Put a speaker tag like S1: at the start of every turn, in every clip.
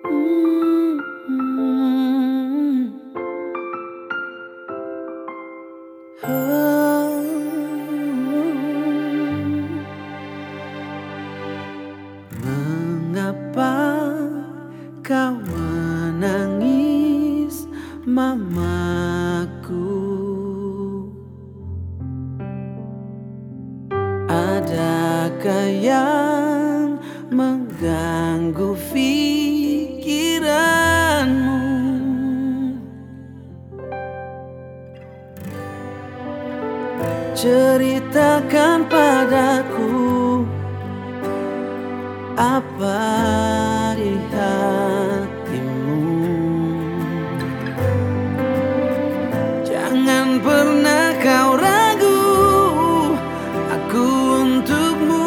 S1: Mengapa kau menangis, mamaku? Adakah yang mengganggu pikiranmu? Ceritakan padaku apa di hatimu. Jangan pernah kau ragu aku untukmu.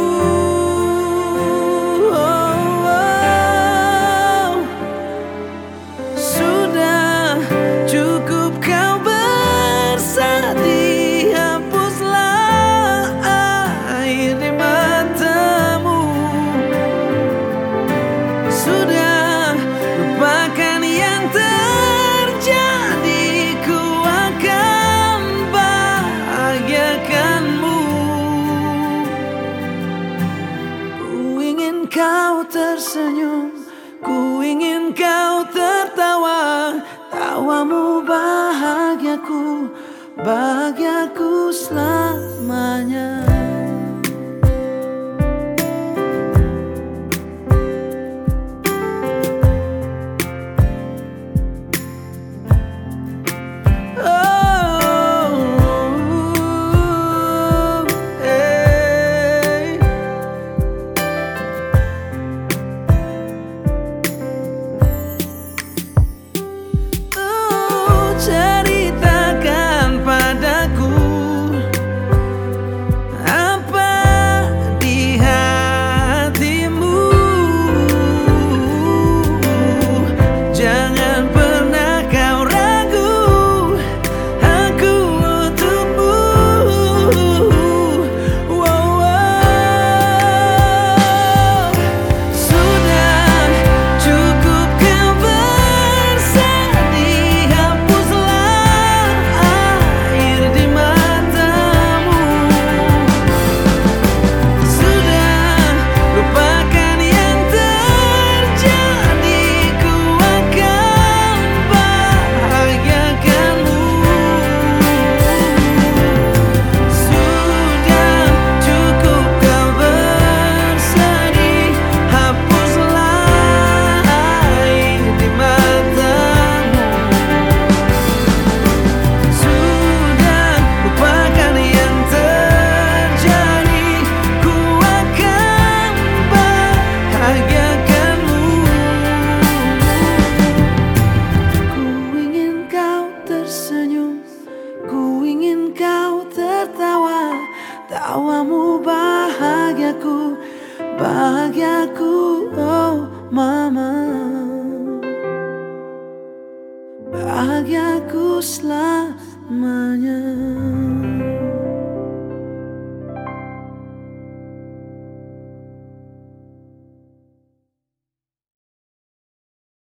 S1: Sudah cukup kau bersedih, hapuslah air di matamu. Sudah lupakan yang terjadi, ku akan bahagiakanmu. Ku ingin kau tersenyum, ku ingin kau tertawa. Tawamu bahagiaku, bahagiaku selamanya. Ceritakan padaku apa di hatimu. Jangan pernah kau ragu aku untukmu. Sudah cukup kau bersedih, hapuslah air di matamu. Sudah lupakan yang terjadi, ku akan bahagiakanmu. Sudah cukup kau bersedih, hapuslah air di matamu. Sudah lupakan yang terjadi, ku akan bahagiakanmu. Ku ingin kau tersenyum, ku ingin kau tertawa. Tawamu bahagiaku, bahagiaku, oh mama. Bahagiaku selamanya.